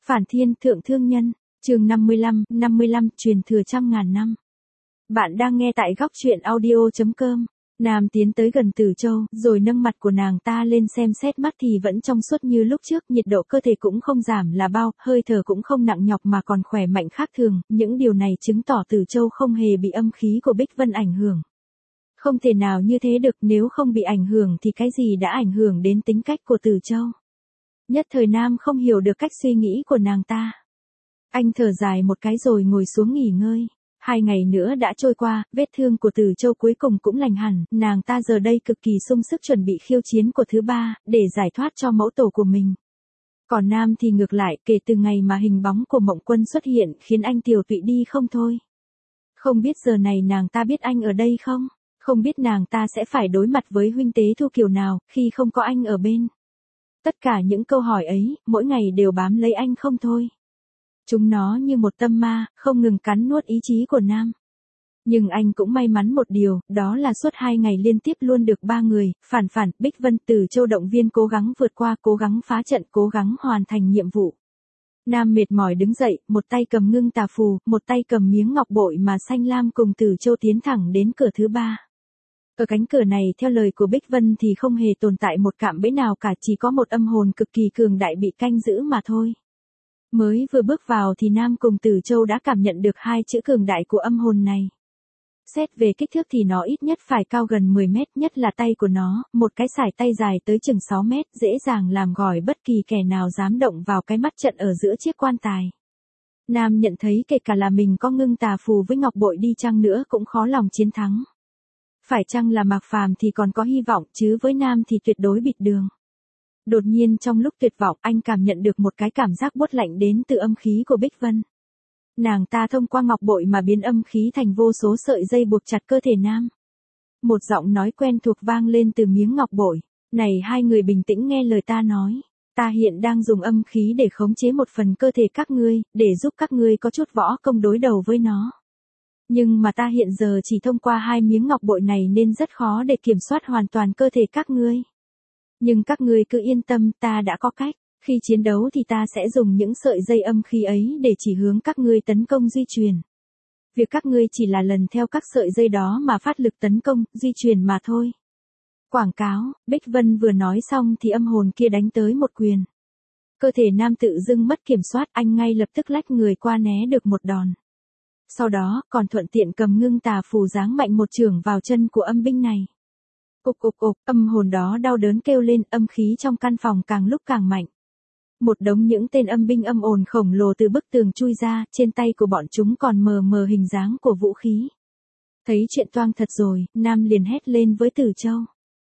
Phản thiên thượng thương nhân, chương 55, truyền thừa trăm ngàn năm. Bạn đang nghe tại góc truyện audio.com. Nam tiến tới gần Tử Châu, rồi nâng mặt của nàng ta lên xem xét, mắt thì vẫn trong suốt như lúc trước, nhiệt độ cơ thể cũng không giảm là bao, hơi thở cũng không nặng nhọc mà còn khỏe mạnh khác thường, những điều này chứng tỏ Tử Châu không hề bị âm khí của Bích Vân ảnh hưởng. Không thể nào như thế được, nếu không bị ảnh hưởng thì cái gì đã ảnh hưởng đến tính cách của Tử Châu? Nhất thời Nam không hiểu được cách suy nghĩ của nàng ta. Anh thở dài một cái rồi ngồi xuống nghỉ ngơi. 2 ngày nữa đã trôi qua, vết thương của Tử Châu cuối cùng cũng lành hẳn, nàng ta giờ đây cực kỳ sung sức chuẩn bị khiêu chiến của thứ 3, để giải thoát cho mẫu tổ của mình. Còn Nam thì ngược lại, kể từ ngày mà hình bóng của Mộng Quân xuất hiện khiến anh tiều tụy đi không thôi. Không biết giờ này nàng ta biết anh ở đây không? Không biết nàng ta sẽ phải đối mặt với huynh tế Thu kiểu nào, khi không có anh ở bên. Tất cả những câu hỏi ấy, mỗi ngày đều bám lấy anh không thôi. Chúng nó như một tâm ma, không ngừng cắn nuốt ý chí của Nam. Nhưng anh cũng may mắn một điều, đó là suốt 2 ngày liên tiếp luôn được 3 người, Phản, Bích Vân, Tử Châu động viên cố gắng vượt qua, cố gắng phá trận, cố gắng hoàn thành nhiệm vụ. Nam mệt mỏi đứng dậy, một tay cầm ngưng tà phù, một tay cầm miếng ngọc bội mà Xanh Lam cùng Tử Châu tiến thẳng đến cửa thứ 3. Ở cánh cửa này theo lời của Bích Vân thì không hề tồn tại một cạm bẫy nào cả, chỉ có một âm hồn cực kỳ cường đại bị canh giữ mà thôi. Mới vừa bước vào thì Nam cùng Tử Châu đã cảm nhận được 2 chữ cường đại của âm hồn này. Xét về kích thước thì nó ít nhất phải cao gần 10 mét, nhất là tay của nó, một cái sải tay dài tới chừng 6 mét, dễ dàng làm gỏi bất kỳ kẻ nào dám động vào cái mắt trận ở giữa chiếc quan tài. Nam nhận thấy kể cả là mình có ngưng tà phù với ngọc bội đi chăng nữa cũng khó lòng chiến thắng. Phải chăng là Mạc Phàm thì còn có hy vọng, chứ với Nam thì tuyệt đối bịt đường. Đột nhiên trong lúc tuyệt vọng, anh cảm nhận được một cái cảm giác buốt lạnh đến từ âm khí của Bích Vân. Nàng ta thông qua ngọc bội mà biến âm khí thành vô số sợi dây buộc chặt cơ thể Nam. Một giọng nói quen thuộc vang lên từ miếng ngọc bội. Này hai người bình tĩnh nghe lời ta nói. Ta hiện đang dùng âm khí để khống chế một phần cơ thể các ngươi, để giúp các ngươi có chút võ công đối đầu với nó. Nhưng mà ta hiện giờ chỉ thông qua 2 miếng ngọc bội này nên rất khó để kiểm soát hoàn toàn cơ thể các ngươi. Nhưng các ngươi cứ yên tâm, ta đã có cách. Khi chiến đấu thì ta sẽ dùng những sợi dây âm khí ấy để chỉ hướng các ngươi tấn công di truyền. Việc các ngươi chỉ là lần theo các sợi dây đó mà phát lực tấn công, di truyền mà thôi. Quảng cáo, Bích Vân vừa nói xong thì âm hồn kia đánh tới một quyền. Cơ thể Nam tự dưng mất kiểm soát, anh ngay lập tức lách người qua né được một đòn. Sau đó, còn thuận tiện cầm ngưng tà phù giáng mạnh một chưởng vào chân của âm binh này. Ục, âm hồn đó đau đớn kêu lên, âm khí trong căn phòng càng lúc càng mạnh. Một đống những tên âm binh âm ồn khổng lồ từ bức tường chui ra, trên tay của bọn chúng còn mờ hình dáng của vũ khí. Thấy chuyện toang thật rồi, Nam liền hét lên với Tử Châu.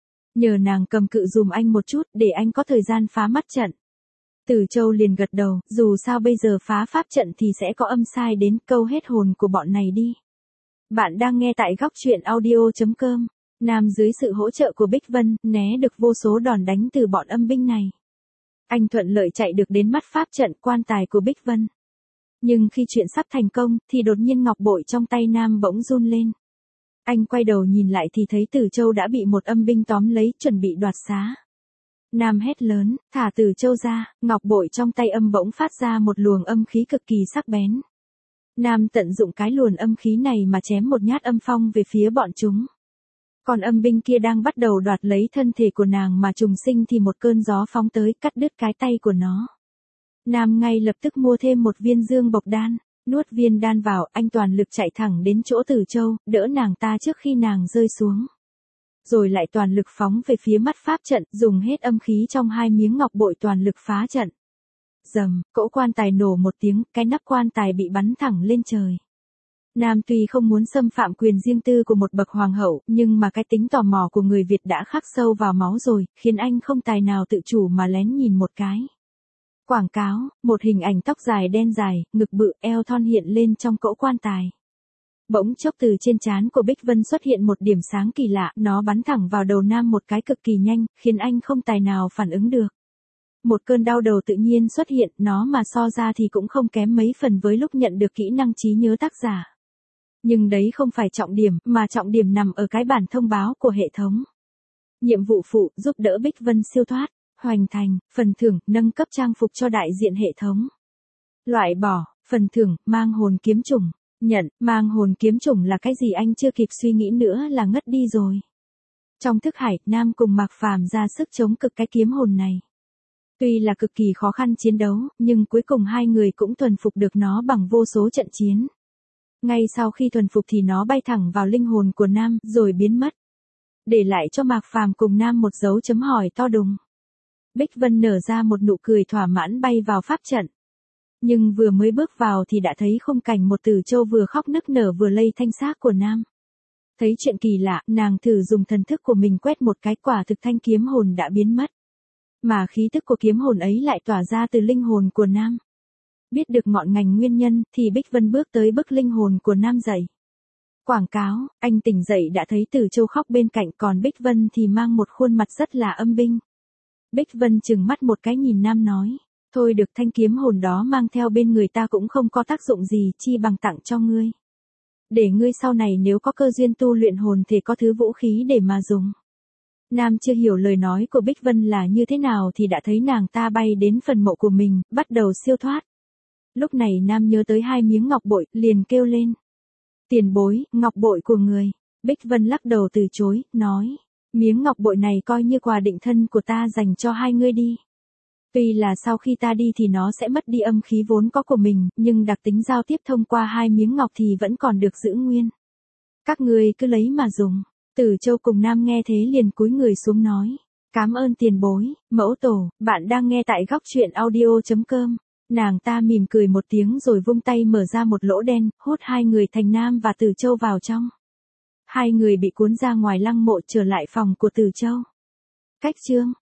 Nhờ nàng cầm cự dùm anh một chút, để anh có thời gian phá mắt trận. Tử Châu liền gật đầu, dù sao bây giờ phá pháp trận thì sẽ có âm sai đến, câu hết hồn của bọn này đi. Bạn đang nghe tại góc truyện audio.com. Nam dưới sự hỗ trợ của Bích Vân, né được vô số đòn đánh từ bọn âm binh này. Anh thuận lợi chạy được đến mắt pháp trận quan tài của Bích Vân. Nhưng khi chuyện sắp thành công, thì đột nhiên ngọc bội trong tay Nam bỗng run lên. Anh quay đầu nhìn lại thì thấy Tử Châu đã bị một âm binh tóm lấy, chuẩn bị đoạt xá. Nam hét lớn, thả Tử Châu ra, ngọc bội trong tay âm bỗng phát ra một luồng âm khí cực kỳ sắc bén. Nam tận dụng cái luồng âm khí này mà chém một nhát âm phong về phía bọn chúng. Còn âm binh kia đang bắt đầu đoạt lấy thân thể của nàng mà trùng sinh thì một cơn gió phóng tới cắt đứt cái tay của nó. Nam ngay lập tức mua thêm một viên dương bộc đan, nuốt viên đan vào, anh toàn lực chạy thẳng đến chỗ Tử Châu, đỡ nàng ta trước khi nàng rơi xuống. Rồi lại toàn lực phóng về phía mắt pháp trận, dùng hết âm khí trong 2 miếng ngọc bội toàn lực phá trận. Rầm, cỗ quan tài nổ một tiếng, cái nắp quan tài bị bắn thẳng lên trời. Nam tuy không muốn xâm phạm quyền riêng tư của một bậc hoàng hậu, nhưng mà cái tính tò mò của người Việt đã khắc sâu vào máu rồi, khiến anh không tài nào tự chủ mà lén nhìn một cái. Quảng cáo, một hình ảnh tóc dài đen dài, ngực bự, eo thon hiện lên trong cỗ quan tài. Bỗng chốc từ trên trán của Bích Vân xuất hiện một điểm sáng kỳ lạ, nó bắn thẳng vào đầu Nam một cái cực kỳ nhanh, khiến anh không tài nào phản ứng được. Một cơn đau đầu tự nhiên xuất hiện, nó mà so ra thì cũng không kém mấy phần với lúc nhận được kỹ năng trí nhớ tác giả. Nhưng đấy không phải trọng điểm, mà trọng điểm nằm ở cái bản thông báo của hệ thống. Nhiệm vụ phụ, giúp đỡ Bích Vân siêu thoát, hoành thành, phần thưởng, nâng cấp trang phục cho đại diện hệ thống. Loại bỏ, phần thưởng, mang hồn kiếm chủng. Nhận, mang hồn kiếm chủng là cái gì anh chưa kịp suy nghĩ nữa là ngất đi rồi. Trong thức hải, Nam cùng Mạc Phàm ra sức chống cực cái kiếm hồn này. Tuy là cực kỳ khó khăn chiến đấu, nhưng cuối cùng hai người cũng thuần phục được nó bằng vô số trận chiến. Ngay sau khi thuần phục thì nó bay thẳng vào linh hồn của Nam, rồi biến mất. Để lại cho Mạc Phàm cùng Nam một dấu chấm hỏi to đùng. Bích Vân nở ra một nụ cười thỏa mãn bay vào pháp trận. Nhưng vừa mới bước vào thì đã thấy khung cảnh một Tử Châu vừa khóc nức nở vừa lây thanh xác của Nam. Thấy chuyện kỳ lạ, nàng thử dùng thần thức của mình quét một cái, quả thực thanh kiếm hồn đã biến mất. Mà khí tức của kiếm hồn ấy lại tỏa ra từ linh hồn của Nam. Biết được ngọn ngành nguyên nhân thì Bích Vân bước tới bức linh hồn của Nam dậy. Quảng cáo, anh tỉnh dậy đã thấy Tử Châu khóc bên cạnh, còn Bích Vân thì mang một khuôn mặt rất là âm binh. Bích Vân trừng mắt một cái nhìn Nam nói, thôi được, thanh kiếm hồn đó mang theo bên người ta cũng không có tác dụng gì, chi bằng tặng cho ngươi. Để ngươi sau này nếu có cơ duyên tu luyện hồn thì có thứ vũ khí để mà dùng. Nam chưa hiểu lời nói của Bích Vân là như thế nào thì đã thấy nàng ta bay đến phần mộ của mình, bắt đầu siêu thoát. Lúc này Nam nhớ tới 2 miếng ngọc bội, liền kêu lên. Tiền bối, ngọc bội của người. Bích Vân lắc đầu từ chối, nói. Miếng ngọc bội này coi như quà định thân của ta dành cho hai ngươi đi. Tuy là sau khi ta đi thì nó sẽ mất đi âm khí vốn có của mình, nhưng đặc tính giao tiếp thông qua 2 miếng ngọc thì vẫn còn được giữ nguyên. Các ngươi cứ lấy mà dùng. Tử Châu cùng Nam nghe thế liền cúi người xuống nói. Cảm ơn tiền bối, mẫu tổ, bạn đang nghe tại góc truyện audio.com. Nàng ta mỉm cười một tiếng rồi vung tay mở ra một lỗ đen, hút hai người thành Nam và Tử Châu vào trong. Hai người bị cuốn ra ngoài lăng mộ trở lại phòng của Tử Châu. Cách chương